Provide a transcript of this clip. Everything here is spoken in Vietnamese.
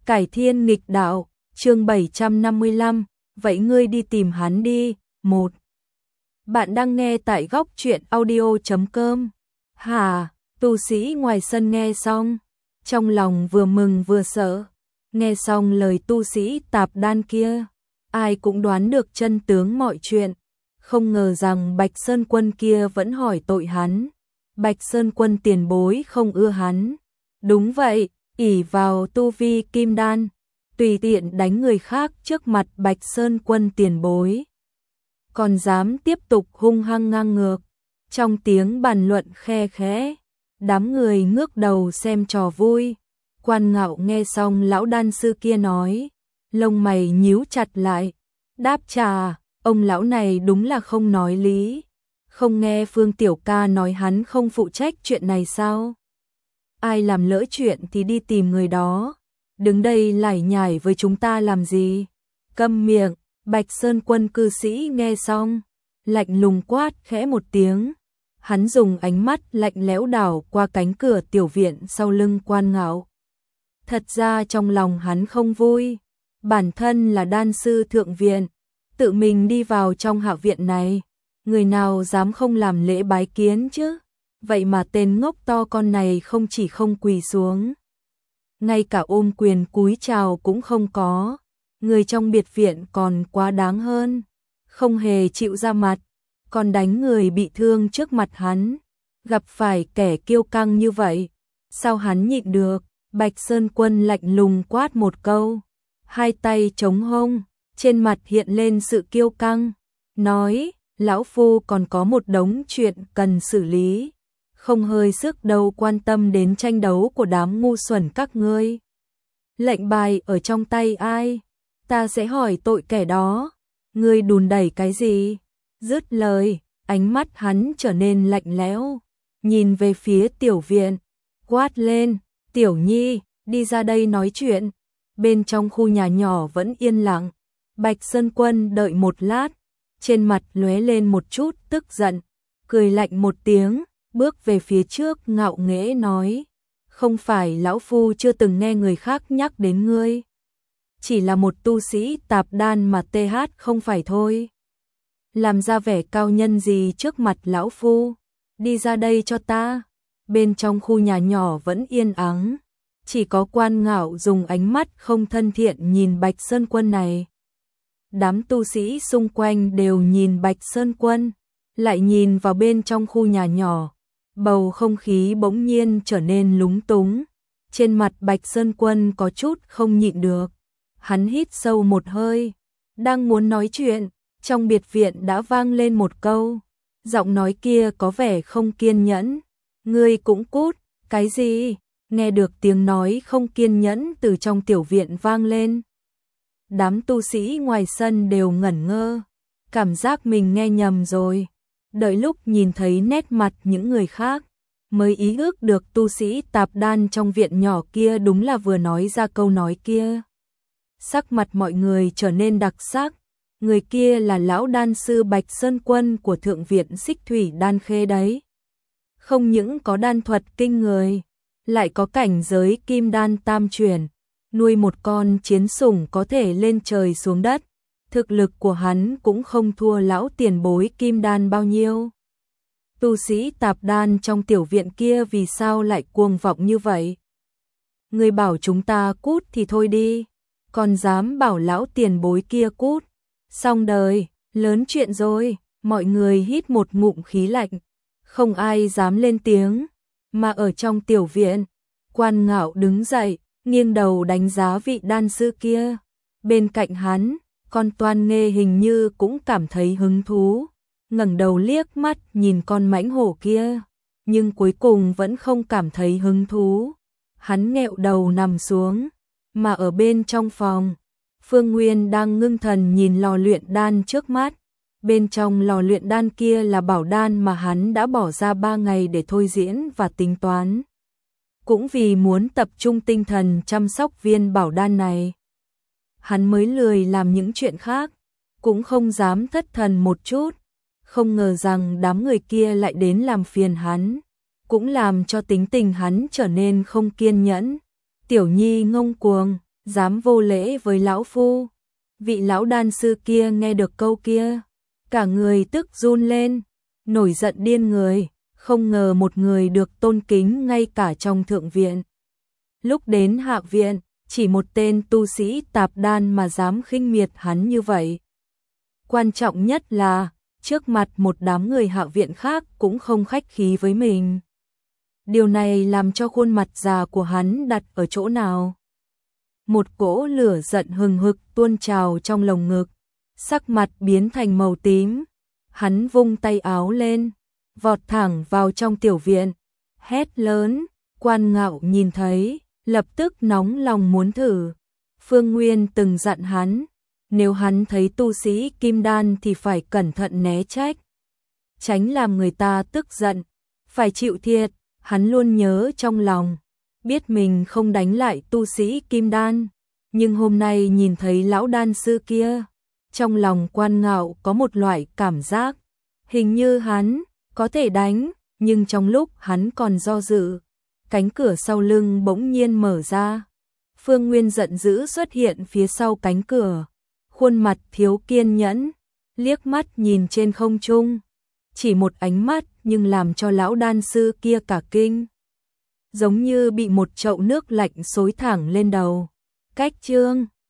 Cải thiên nghịch đạo, chương 755, vậy ngươi đi tìm hắn đi. 1. Bạn đang nghe tại góc truyện audio.com. Hà, tu sĩ ngoài sân nghe xong, trong lòng vừa mừng vừa sợ. Nghe xong lời tu sĩ tạp đan kia, ai cũng đoán được chân tướng mọi chuyện. Không ngờ rằng Bạch Sơn Quân kia vẫn hỏi tội hắn. Bạch Sơn Quân tiền bối không ưa hắn. Đúng vậy, ỷ vào tu vi kim đan, tùy tiện đánh người khác trước mặt Bạch Sơn Quân tiền bối. Còn dám tiếp tục hung hăng ngang ngược. Trong tiếng bàn luận khe khẽ, đám người ngước đầu xem trò vui. Quan Ngạo nghe xong lão đan sư kia nói, lông mày nhíu chặt lại, đáp trả, ông lão này đúng là không nói lý. Không nghe Phương Tiểu Ca nói hắn không phụ trách chuyện này sao? Ai làm lỡ chuyện thì đi tìm người đó, đứng đây lải nhải với chúng ta làm gì? Câm miệng. Bạch Sơn Quân cư sĩ nghe xong, lạnh lùng quát khẽ một tiếng. Hắn dùng ánh mắt lạnh lẽo đảo qua cánh cửa tiểu viện sau lưng Quan Ngạo. Thật ra trong lòng hắn không vui, bản thân là đan sư thượng viện, tự mình đi vào trong hạ viện này, người nào dám không làm lễ bái kiến chứ? Vậy mà tên ngốc to con này không chỉ không quỳ xuống, ngay cả ôm quyền cúi chào cũng không có. Người trong biệt viện còn quá đáng hơn, không hề chịu ra mặt, còn đánh người bị thương trước mặt hắn. Gặp phải kẻ kiêu căng như vậy, sao hắn nhịn được? Bạch Sơn Quân lạnh lùng quát một câu, hai tay chống hông, trên mặt hiện lên sự kiêu căng, nói, lão phu còn có một đống chuyện cần xử lý, không hơi sức đâu quan tâm đến tranh đấu của đám ngu xuẩn các ngươi. Lệnh bài ở trong tay ai? Ta sẽ hỏi tội kẻ đó. Ngươi đùn đẩy cái gì? Dứt lời, ánh mắt hắn trở nên lạnh lẽo, nhìn về phía tiểu viện, quát lên, Tiểu Nhi, đi ra đây nói chuyện. Bên trong khu nhà nhỏ vẫn yên lặng. Bạch Sơn Quân đợi một lát, trên mặt lóe lên một chút tức giận, cười lạnh một tiếng, bước về phía trước ngạo nghễ nói, không phải lão phu chưa từng nghe người khác nhắc đến ngươi, chỉ là một tu sĩ tạp đan mà TH không phải thôi. Làm ra vẻ cao nhân gì trước mặt lão phu, đi ra đây cho ta. Bên trong khu nhà nhỏ vẫn yên ắng, chỉ có Quan Ngạo dùng ánh mắt không thân thiện nhìn Bạch Sơn Quân này. Đám tu sĩ xung quanh đều nhìn Bạch Sơn Quân, lại nhìn vào bên trong khu nhà nhỏ, bầu không khí bỗng nhiên trở nên lúng túng. Trên mặt Bạch Sơn Quân có chút không nhịn được. Hắn hít sâu một hơi, đang muốn nói chuyện, trong biệt viện đã vang lên một câu. Giọng nói kia có vẻ không kiên nhẫn. Ngươi cũng cút, cái gì? Nghe được tiếng nói không kiên nhẫn từ trong tiểu viện vang lên. Đám tu sĩ ngoài sân đều ngẩn ngơ, cảm giác mình nghe nhầm rồi. Đợi lúc nhìn thấy nét mặt những người khác, mới ý ước được tu sĩ tạp đan trong viện nhỏ kia đúng là vừa nói ra câu nói kia. Sắc mặt mọi người trở nên đặc sắc. Người kia là lão đan sư Bạch Sơn Quân của thượng viện Xích Thủy Đan Khê đấy. Không những có đan thuật kinh người, lại có cảnh giới kim đan tam truyền, nuôi một con chiến sủng có thể lên trời xuống đất. Thực lực của hắn cũng không thua lão tiền bối kim đan bao nhiêu. Tu sĩ tạp đan trong tiểu viện kia vì sao lại cuồng vọng như vậy? Người bảo chúng ta cút thì thôi đi, còn dám bảo lão tiền bối kia cút. Xong đời, lớn chuyện rồi. Mọi người hít một ngụm khí lạnh, không ai dám lên tiếng. Mà ở trong tiểu viện, Quan Ngạo đứng dậy, nghiêng đầu đánh giá vị đan sư kia. Bên cạnh hắn, con Toan Nghê hình như cũng cảm thấy hứng thú, ngẩng đầu liếc mắt nhìn con mãnh hổ kia, nhưng cuối cùng vẫn không cảm thấy hứng thú. Hắn nghẹo đầu nằm xuống, mà ở bên trong phòng, Phương Nguyên đang ngưng thần nhìn lò luyện đan trước mắt. Bên trong lò luyện đan kia là bảo đan mà hắn đã bỏ ra 3 ngày để thôi diễn và tính toán. Cũng vì muốn tập trung tinh thần chăm sóc viên bảo đan này, hắn mới lười làm những chuyện khác, cũng không dám thất thần một chút. Không ngờ rằng đám người kia lại đến làm phiền hắn, cũng làm cho tính tình hắn trở nên không kiên nhẫn. Tiểu Nhi ngông cuồng, dám vô lễ với lão phu. Vị lão đan sư kia nghe được câu kia, cả người tức run lên, nổi giận điên người, không ngờ một người được tôn kính ngay cả trong thượng viện. Lúc đến hạ viện, chỉ một tên tu sĩ tạp đan mà dám khinh miệt hắn như vậy. Quan trọng nhất là, trước mặt một đám người hạ viện khác cũng không khách khí với mình. Điều này làm cho khuôn mặt già của hắn đặt ở chỗ nào. Một cỗ lửa giận hừng hực tuôn trào trong lồng ngực, sắc mặt biến thành màu tím. Hắn vung tay áo lên, vọt thẳng vào trong tiểu viện, hét lớn. Quan Ngạo nhìn thấy, lập tức nóng lòng muốn thử. Phương Nguyên từng dặn hắn, nếu hắn thấy tu sĩ kim đan thì phải cẩn thận né trách, tránh làm người ta tức giận, phải chịu thiệt. Hắn luôn nhớ trong lòng, biết mình không đánh lại tu sĩ kim đan, nhưng hôm nay nhìn thấy lão đan sư kia, trong lòng Quan Ngạo có một loại cảm giác, hình như hắn có thể đánh, nhưng trong lúc hắn còn do dự, cánh cửa sau lưng bỗng nhiên mở ra. Phương Nguyên giận dữ xuất hiện phía sau cánh cửa, khuôn mặt thiếu kiên nhẫn, liếc mắt nhìn trên không trung, chỉ một ánh mắt nhưng làm cho lão đan sư kia cả kinh, giống như bị một chậu nước lạnh xối thẳng lên đầu. Cách chương